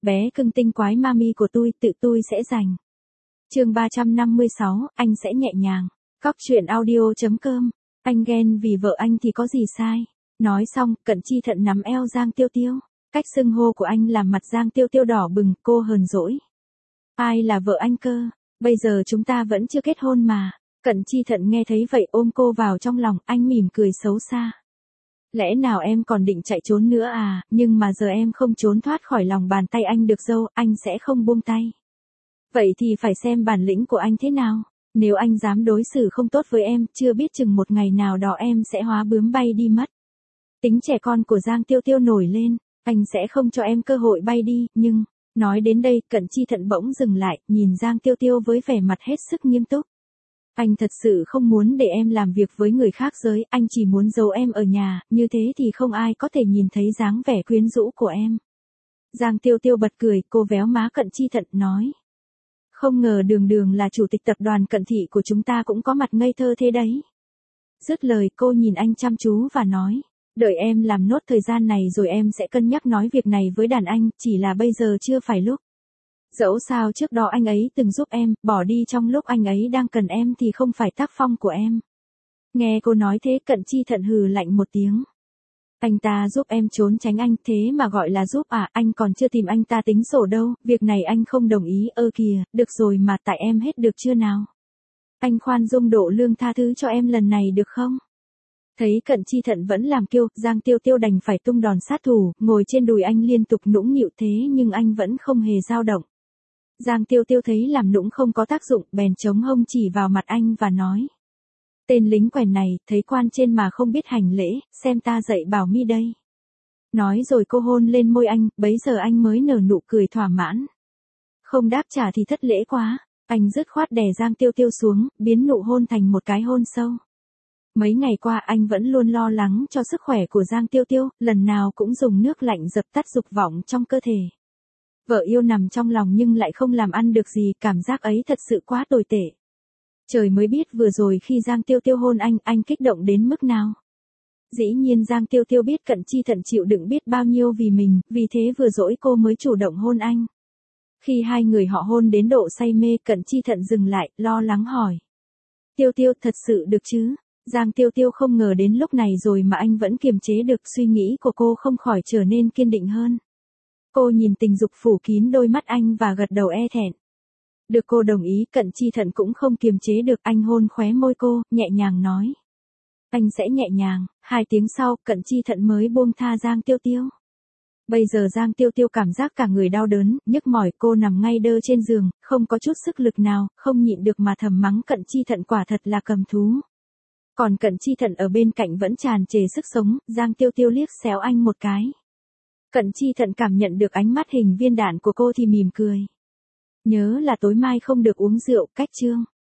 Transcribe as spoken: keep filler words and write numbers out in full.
bé cưng tinh quái mami của tôi, tự tôi sẽ giành. Chương ba trăm năm mươi sáu, anh sẽ nhẹ nhàng. Cóc truyện audio chấm com. Anh ghen vì vợ anh thì có gì sai? Nói xong, Cận Chi Thận nắm eo Giang Tiêu Tiêu. Cách xưng hô của anh làm mặt Giang Tiêu Tiêu đỏ bừng, cô hờn dỗi. Ai là vợ anh cơ? Bây giờ chúng ta vẫn chưa kết hôn mà. Cận Chi Thận nghe thấy vậy ôm cô vào trong lòng, anh mỉm cười xấu xa. Lẽ nào em còn định chạy trốn nữa à, nhưng mà giờ em không trốn thoát khỏi lòng bàn tay anh được đâu, anh sẽ không buông tay. Vậy thì phải xem bản lĩnh của anh thế nào. Nếu anh dám đối xử không tốt với em, chưa biết chừng một ngày nào đó em sẽ hóa bướm bay đi mất. Tính trẻ con của Giang Tiêu Tiêu nổi lên, anh sẽ không cho em cơ hội bay đi, nhưng... Nói đến đây, Cận Chi Thận bỗng dừng lại, nhìn Giang Tiêu Tiêu với vẻ mặt hết sức nghiêm túc. Anh thật sự không muốn để em làm việc với người khác giới, anh chỉ muốn giấu em ở nhà, như thế thì không ai có thể nhìn thấy dáng vẻ quyến rũ của em. Giang Tiêu Tiêu bật cười, cô véo má Cận Chi Thận, nói. Không ngờ Đường Đường là chủ tịch tập đoàn Cận Thị của chúng ta cũng có mặt ngây thơ thế đấy. Dứt lời cô nhìn anh chăm chú và nói. Đợi em làm nốt thời gian này rồi em sẽ cân nhắc nói việc này với đàn anh, chỉ là bây giờ chưa phải lúc. Dẫu sao trước đó anh ấy từng giúp em, bỏ đi trong lúc anh ấy đang cần em thì không phải tác phong của em. Nghe cô nói thế, Cận Chi Thận hừ lạnh một tiếng. Anh ta giúp em trốn tránh anh, thế mà gọi là giúp à, anh còn chưa tìm anh ta tính sổ đâu, việc này anh không đồng ý, ơ kìa, được rồi mà, tại em hết được chưa nào? Anh khoan dung độ lượng tha thứ cho em lần này được không? Thấy Cận Chi Thận vẫn làm kiêu, Giang Tiêu Tiêu đành phải tung đòn sát thủ, ngồi trên đùi anh liên tục nũng nịu thế nhưng anh vẫn không hề dao động. Giang Tiêu Tiêu thấy làm nũng không có tác dụng, bèn chống hông chỉ vào mặt anh và nói. Tên lính quèn này, thấy quan trên mà không biết hành lễ, xem ta dạy bảo mi đây. Nói rồi cô hôn lên môi anh, bấy giờ anh mới nở nụ cười thỏa mãn. Không đáp trả thì thất lễ quá, anh dứt khoát đè Giang Tiêu Tiêu xuống, biến nụ hôn thành một cái hôn sâu. Mấy ngày qua anh vẫn luôn lo lắng cho sức khỏe của Giang Tiêu Tiêu, lần nào cũng dùng nước lạnh dập tắt dục vọng trong cơ thể. Vợ yêu nằm trong lòng nhưng lại không làm ăn được gì, cảm giác ấy thật sự quá tồi tệ. Trời mới biết vừa rồi khi Giang Tiêu Tiêu hôn anh, anh kích động đến mức nào. Dĩ nhiên Giang Tiêu Tiêu biết Cận Chi Thận chịu đựng biết bao nhiêu vì mình, vì thế vừa dỗi cô mới chủ động hôn anh. Khi hai người họ hôn đến độ say mê, Cận Chi Thận dừng lại, lo lắng hỏi. Tiêu Tiêu, thật sự được chứ? Giang Tiêu Tiêu không ngờ đến lúc này rồi mà anh vẫn kiềm chế được, suy nghĩ của cô không khỏi trở nên kiên định hơn. Cô nhìn tình dục phủ kín đôi mắt anh và gật đầu e thẹn. Được cô đồng ý, Cận Chi Thận cũng không kiềm chế được, anh hôn khóe môi cô, nhẹ nhàng nói. Anh sẽ nhẹ nhàng. Hai tiếng sau, Cận Chi Thận mới buông tha Giang Tiêu Tiêu. Bây giờ Giang Tiêu Tiêu cảm giác cả người đau đớn, nhức mỏi, cô nằm ngay đơ trên giường, không có chút sức lực nào, không nhịn được mà thầm mắng Cận Chi Thận quả thật là cầm thú. Còn Cận Chi Thận ở bên cạnh vẫn tràn trề sức sống, Giang Tiêu Tiêu liếc xéo anh một cái. Cận Chi Thận cảm nhận được ánh mắt hình viên đạn của cô thì mỉm cười. Nhớ là tối mai không được uống rượu, cách chương.